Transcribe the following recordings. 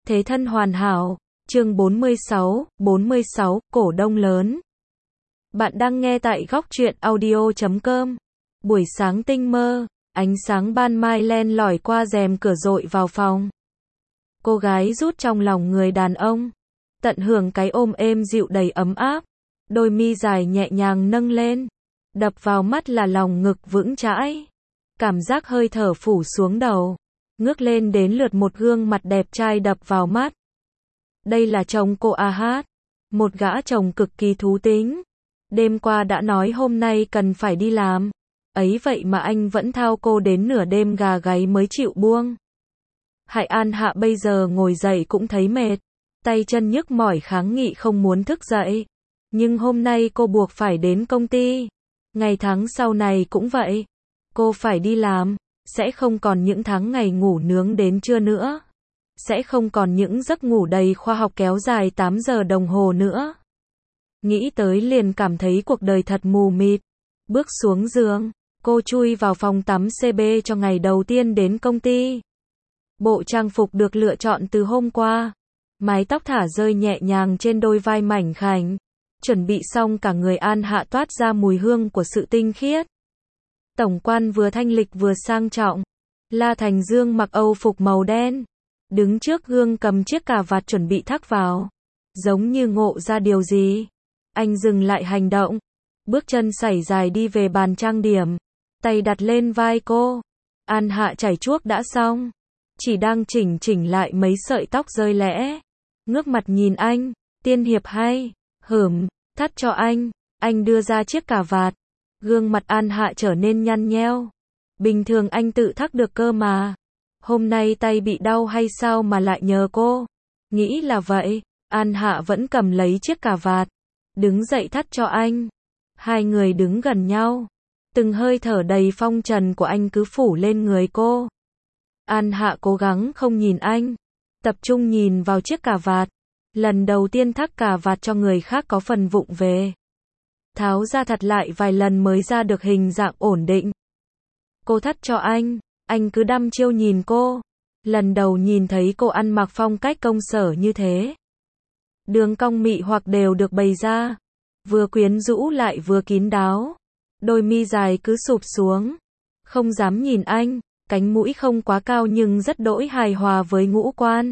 Thế thân hoàn hảo, chương 46, cổ đông lớn. Bạn đang nghe tại góc truyện audio.com. Buổi sáng tinh mơ, ánh sáng ban mai len lỏi qua rèm cửa dội vào phòng. Cô gái rút trong lòng người đàn ông, tận hưởng cái ôm êm dịu đầy ấm áp. Đôi mi dài nhẹ nhàng nâng lên, đập vào mắt là lòng ngực vững chãi. Cảm giác hơi thở phủ xuống đầu, ngước lên đến lượt một gương mặt đẹp trai đập vào mắt. Đây là chồng cô Ahad, một gã chồng cực kỳ thú tính. Đêm qua đã nói hôm nay cần phải đi làm, ấy vậy mà anh vẫn thao cô đến nửa đêm gà gáy mới chịu buông. Hại An Hạ bây giờ ngồi dậy cũng thấy mệt, tay chân nhức mỏi kháng nghị không muốn thức dậy. Nhưng hôm nay cô buộc phải đến công ty. Ngày tháng sau này cũng vậy. Cô phải đi làm, sẽ không còn những tháng ngày ngủ nướng đến trưa nữa. Sẽ không còn những giấc ngủ đầy khoa học kéo dài 8 giờ đồng hồ nữa. Nghĩ tới liền cảm thấy cuộc đời thật mù mịt. Bước xuống giường, cô chui vào phòng tắm CB cho ngày đầu tiên đến công ty. Bộ trang phục được lựa chọn từ hôm qua. Mái tóc thả rơi nhẹ nhàng trên đôi vai mảnh khảnh. Chuẩn bị xong cả người An Hạ toát ra mùi hương của sự tinh khiết. Tổng quan vừa thanh lịch vừa sang trọng. La Thành Dương mặc Âu phục màu đen, đứng trước gương cầm chiếc cà vạt chuẩn bị thắt vào. Giống như ngộ ra điều gì, anh dừng lại hành động, bước chân sải dài đi về bàn trang điểm, tay đặt lên vai cô. An Hạ chải chuốt đã xong, chỉ đang chỉnh lại mấy sợi tóc rơi lẽ. Ngước mặt nhìn anh, tiên hiệp hay, thắt cho anh đưa ra chiếc cà vạt. Gương mặt An Hạ trở nên nhăn nheo. Bình thường anh tự thắt được cơ mà. Hôm nay tay bị đau hay sao mà lại nhờ cô? Nghĩ là vậy, An Hạ vẫn cầm lấy chiếc cà vạt, đứng dậy thắt cho anh. Hai người đứng gần nhau, từng hơi thở đầy phong trần của anh cứ phủ lên người cô. An Hạ cố gắng không nhìn anh, tập trung nhìn vào chiếc cà vạt. Lần đầu tiên thắt cà vạt cho người khác có phần vụng về. Tháo ra thật lại vài lần mới ra được hình dạng ổn định. Cô thắt cho anh cứ đăm chiêu nhìn cô. Lần đầu nhìn thấy cô ăn mặc phong cách công sở như thế. Đường cong mị hoặc đều được bày ra, vừa quyến rũ lại vừa kín đáo. Đôi mi dài cứ sụp xuống, không dám nhìn anh, cánh mũi không quá cao nhưng rất đỗi hài hòa với ngũ quan.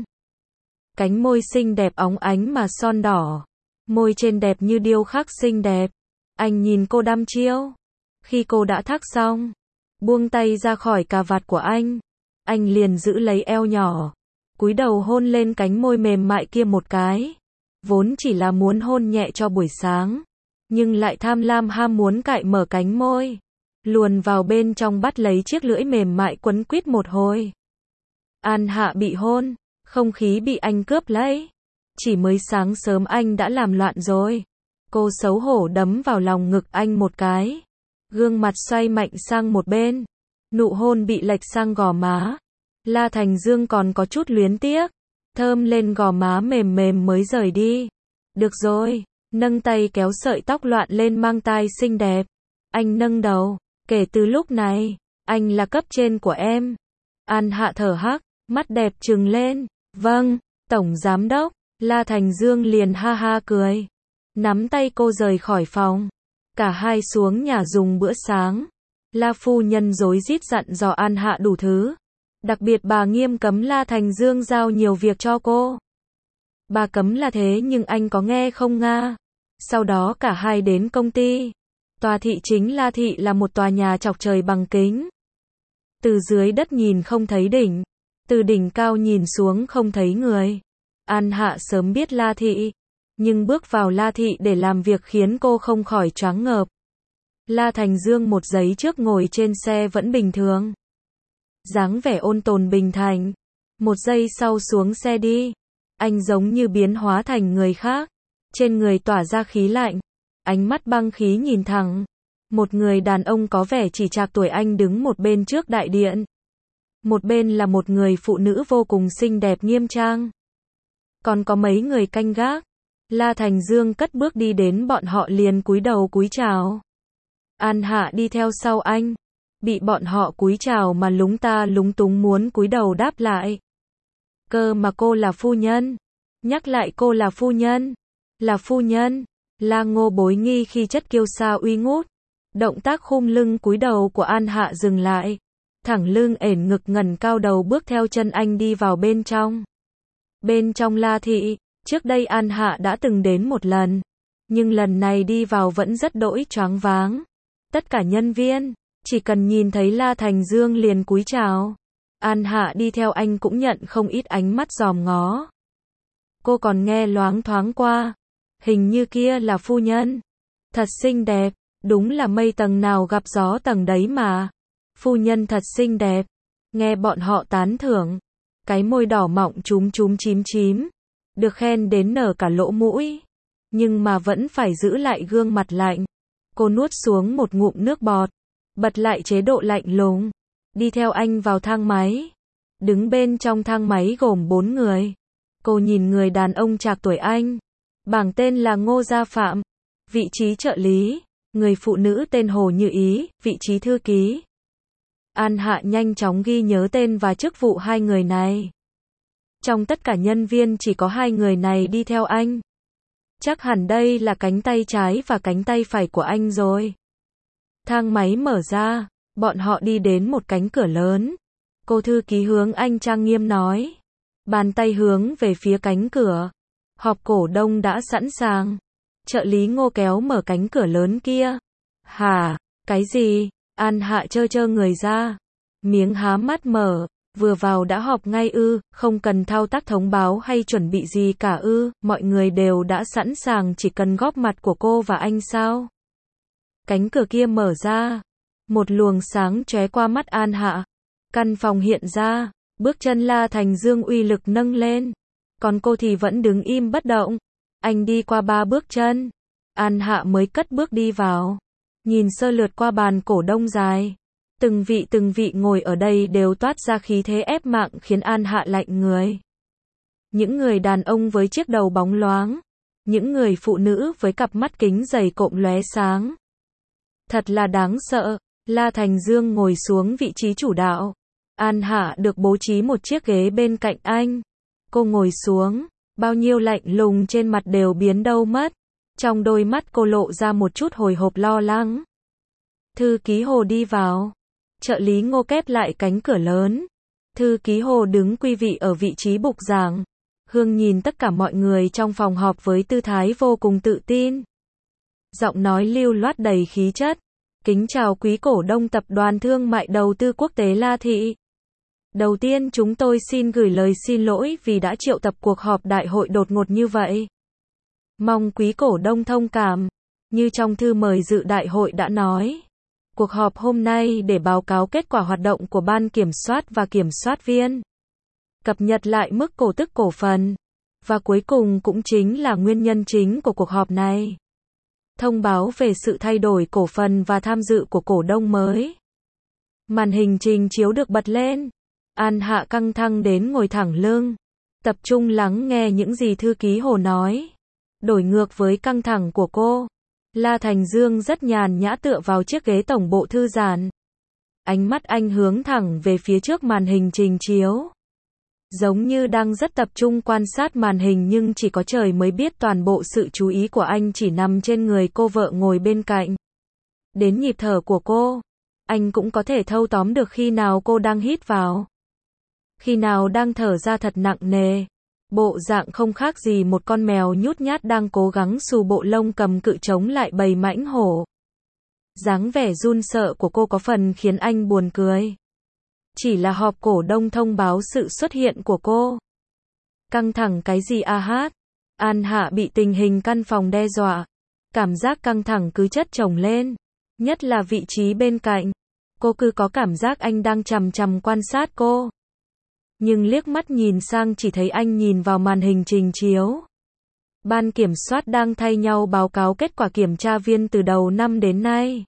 Cánh môi xinh đẹp óng ánh mà son đỏ, môi trên đẹp như điêu khắc xinh đẹp. Anh nhìn cô đăm chiêu. Khi cô đã thắt xong, buông tay ra khỏi cà vạt của anh liền giữ lấy eo nhỏ, cúi đầu hôn lên cánh môi mềm mại kia một cái. Vốn chỉ là muốn hôn nhẹ cho buổi sáng, nhưng lại tham lam ham muốn cạy mở cánh môi, luồn vào bên trong bắt lấy chiếc lưỡi mềm mại quấn quýt một hồi. An Hạ bị hôn, không khí bị anh cướp lấy. Chỉ mới sáng sớm anh đã làm loạn rồi. Cô xấu hổ đấm vào lòng ngực anh một cái. Gương mặt xoay mạnh sang một bên. Nụ hôn bị lệch sang gò má. La Thành Dương còn có chút luyến tiếc. Thơm lên gò má mềm mềm mới rời đi. Được rồi. Nâng tay kéo sợi tóc loạn lên mang tai xinh đẹp. Anh nâng đầu. Kể từ lúc này, anh là cấp trên của em. An Hạ thở hắc, mắt đẹp trừng lên. Vâng, Tổng Giám Đốc. La Thành Dương liền ha ha cười. Nắm tay cô rời khỏi phòng. Cả hai xuống nhà dùng bữa sáng. La phu nhân rối rít dặn dò An Hạ đủ thứ. Đặc biệt bà nghiêm cấm La Thành Dương giao nhiều việc cho cô. Bà cấm là thế nhưng anh có nghe không nga? Sau đó cả hai đến công ty. Tòa thị chính La Thị là một tòa nhà chọc trời bằng kính. Từ dưới đất nhìn không thấy đỉnh. Từ đỉnh cao nhìn xuống không thấy người. An Hạ sớm biết La Thị, nhưng bước vào La Thị để làm việc khiến cô không khỏi choáng ngợp. La Thành Dương một giây trước ngồi trên xe vẫn bình thường, dáng vẻ ôn tồn bình thản. Một giây sau xuống xe đi, anh giống như biến hóa thành người khác. Trên người tỏa ra khí lạnh, ánh mắt băng khí nhìn thẳng. Một người đàn ông có vẻ chỉ trạc tuổi anh đứng một bên trước đại điện. Một bên là một người phụ nữ vô cùng xinh đẹp nghiêm trang. Còn có mấy người canh gác. La Thành Dương cất bước đi đến bọn họ liền cúi đầu cúi chào. An Hạ đi theo sau anh, bị bọn họ cúi chào mà lúng ta lúng túng muốn cúi đầu đáp lại. Cơ mà cô là phu nhân. Nhắc lại cô là phu nhân. Là phu nhân. La Ngô bối nghi khi chất kiêu sa uy ngút. Động tác khum lưng cúi đầu của An Hạ dừng lại. Thẳng lưng ẻn ngực ngẩng cao đầu bước theo chân anh đi vào bên trong. Bên trong La thị, trước đây An Hạ đã từng đến một lần. Nhưng lần này đi vào vẫn rất đỗi choáng váng. Tất cả nhân viên, chỉ cần nhìn thấy La Thành Dương liền cúi chào. An Hạ đi theo anh cũng nhận không ít ánh mắt dòm ngó. Cô còn nghe loáng thoáng qua. Hình như kia là phu nhân. Thật xinh đẹp, đúng là mây tầng nào gặp gió tầng đấy mà. Phu nhân thật xinh đẹp. Nghe bọn họ tán thưởng. Cái môi đỏ mọng chúm chúm chím chím. Được khen đến nở cả lỗ mũi. Nhưng mà vẫn phải giữ lại gương mặt lạnh. Cô nuốt xuống một ngụm nước bọt. Bật lại chế độ lạnh lùng. Đi theo anh vào thang máy. Đứng bên trong thang máy gồm 4 người. Cô nhìn người đàn ông trạc tuổi anh. Bảng tên là Ngô Gia Phạm. Vị trí trợ lý. Người phụ nữ tên Hồ Như Ý. Vị trí thư ký. An Hạ nhanh chóng ghi nhớ tên và chức vụ hai người này. Trong tất cả nhân viên chỉ có hai người này đi theo anh. Chắc hẳn đây là cánh tay trái và cánh tay phải của anh rồi. Thang máy mở ra, bọn họ đi đến một cánh cửa lớn. Cô thư ký hướng anh trang nghiêm nói. Bàn tay hướng về phía cánh cửa. Họp cổ đông đã sẵn sàng. Trợ lý Ngô kéo mở cánh cửa lớn kia. Hả, cái gì? An Hạ trơ người ra. Miếng há mắt mở. Vừa vào đã họp ngay ư, không cần thao tác thông báo hay chuẩn bị gì cả ư, mọi người đều đã sẵn sàng chỉ cần góp mặt của cô và anh sao? Cánh cửa kia mở ra, một luồng sáng chóe qua mắt An Hạ. Căn phòng hiện ra, bước chân La Thành Dương uy lực nâng lên, còn cô thì vẫn đứng im bất động. Anh đi qua 3 bước chân, An Hạ mới cất bước đi vào, nhìn sơ lượt qua bàn cổ đông dài. Từng vị ngồi ở đây đều toát ra khí thế ép mạng khiến An Hạ lạnh người. Những người đàn ông với chiếc đầu bóng loáng, những người phụ nữ với cặp mắt kính dày cộm lóe sáng. Thật là đáng sợ. La Thành Dương ngồi xuống vị trí chủ đạo. An Hạ được bố trí một chiếc ghế bên cạnh anh. Cô ngồi xuống, bao nhiêu lạnh lùng trên mặt đều biến đâu mất. Trong đôi mắt cô lộ ra một chút hồi hộp lo lắng. Thư ký Hồ đi vào. Trợ lý Ngô kép lại cánh cửa lớn. Thư ký Hồ đứng quý vị ở vị trí bục giảng. Hương nhìn tất cả mọi người trong phòng họp với tư thái vô cùng tự tin. Giọng nói lưu loát đầy khí chất. Kính chào quý cổ đông tập đoàn thương mại đầu tư quốc tế La Thị. Đầu tiên chúng tôi xin gửi lời xin lỗi vì đã triệu tập cuộc họp đại hội đột ngột như vậy. Mong quý cổ đông thông cảm. Như trong thư mời dự đại hội đã nói. Cuộc họp hôm nay để báo cáo kết quả hoạt động của ban kiểm soát và kiểm soát viên. Cập nhật lại mức cổ tức cổ phần. Và cuối cùng cũng chính là nguyên nhân chính của cuộc họp này. Thông báo về sự thay đổi cổ phần và tham dự của cổ đông mới. Màn hình trình chiếu được bật lên. An Hạ căng thẳng đến ngồi thẳng lưng. Tập trung lắng nghe những gì thư ký Hồ nói. Đổi ngược với căng thẳng của cô. La Thành Dương rất nhàn nhã tựa vào chiếc ghế tổng bộ thư giãn. Ánh mắt anh hướng thẳng về phía trước màn hình trình chiếu. Giống như đang rất tập trung quan sát màn hình nhưng chỉ có trời mới biết toàn bộ sự chú ý của anh chỉ nằm trên người cô vợ ngồi bên cạnh. Đến nhịp thở của cô, anh cũng có thể thâu tóm được khi nào cô đang hít vào. Khi nào đang thở ra thật nặng nề. Bộ dạng không khác gì một con mèo nhút nhát đang cố gắng xù bộ lông cầm cự chống lại bầy mãnh hổ. Dáng vẻ run sợ của cô có phần khiến anh buồn cười. Chỉ là họp cổ đông thông báo sự xuất hiện của cô. Căng thẳng cái gì a hát? An Hạ bị tình hình căn phòng đe dọa. Cảm giác căng thẳng cứ chất chồng lên. Nhất là vị trí bên cạnh. Cô cứ có cảm giác anh đang chằm chằm quan sát cô. Nhưng liếc mắt nhìn sang chỉ thấy anh nhìn vào màn hình trình chiếu. Ban kiểm soát đang thay nhau báo cáo kết quả kiểm tra viên từ đầu năm đến nay.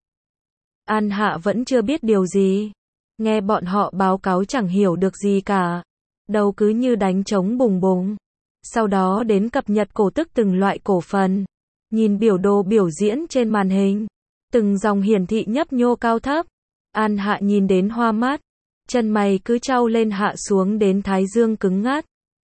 An Hạ vẫn chưa biết điều gì. Nghe bọn họ báo cáo chẳng hiểu được gì cả. Đầu cứ như đánh trống bùng bùng. Sau đó đến cập nhật cổ tức từng loại cổ phần. Nhìn biểu đồ biểu diễn trên màn hình. Từng dòng hiển thị nhấp nhô cao thấp. An Hạ nhìn đến hoa mắt. Chân mày cứ chau lên hạ xuống đến thái dương cứng ngắt.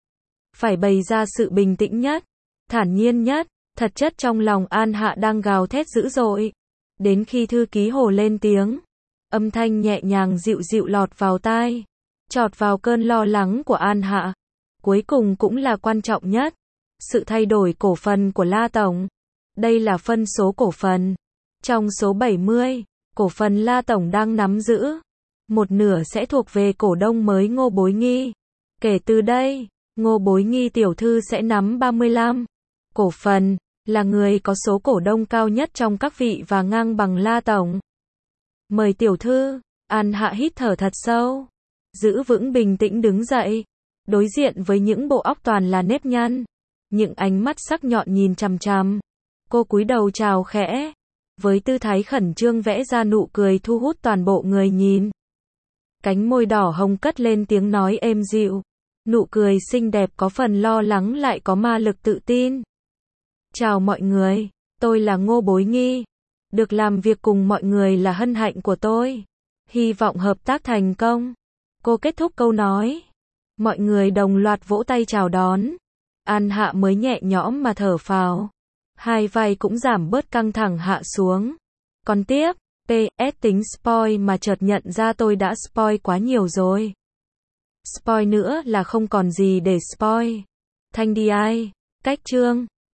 phải bày ra sự bình tĩnh nhất, thản nhiên nhất, thật chất trong lòng An Hạ đang gào thét dữ dội. Đến khi thư ký Hồ lên tiếng, âm thanh nhẹ nhàng dịu dịu lọt vào tai, chọt vào cơn lo lắng của An Hạ. Cuối cùng cũng là quan trọng nhất, sự thay đổi cổ phần của La Tổng. Đây là phân số cổ phần. Trong số 70, cổ phần La Tổng đang nắm giữ, một nửa sẽ thuộc về cổ đông mới Ngô Bối Nghi. Kể từ đây, Ngô Bối Nghi tiểu thư sẽ nắm 35 cổ phần, là người có số cổ đông cao nhất trong các vị và ngang bằng La Tổng. Mời tiểu thư. An Hạ hít thở thật sâu, giữ vững bình tĩnh đứng dậy, đối diện với những bộ óc toàn là nếp nhăn, những ánh mắt sắc nhọn nhìn chằm chằm. Cô cúi đầu chào khẽ, với tư thái khẩn trương vẽ ra nụ cười thu hút toàn bộ người nhìn. Cánh môi đỏ hồng cất lên tiếng nói êm dịu, nụ cười xinh đẹp có phần lo lắng lại có ma lực tự tin. Chào mọi người, tôi là Ngô Bối Nghi. Được làm việc cùng mọi người là hân hạnh của tôi. Hy vọng hợp tác thành công. Cô kết thúc câu nói. Mọi người đồng loạt vỗ tay chào đón. An Hạ mới nhẹ nhõm mà thở phào. Hai vai cũng giảm bớt căng thẳng hạ xuống. Còn tiếp, PS tính spoil mà chợt nhận ra tôi đã spoil quá nhiều rồi. Spoil nữa là không còn gì để spoil. Thanh đi ai? Cách chương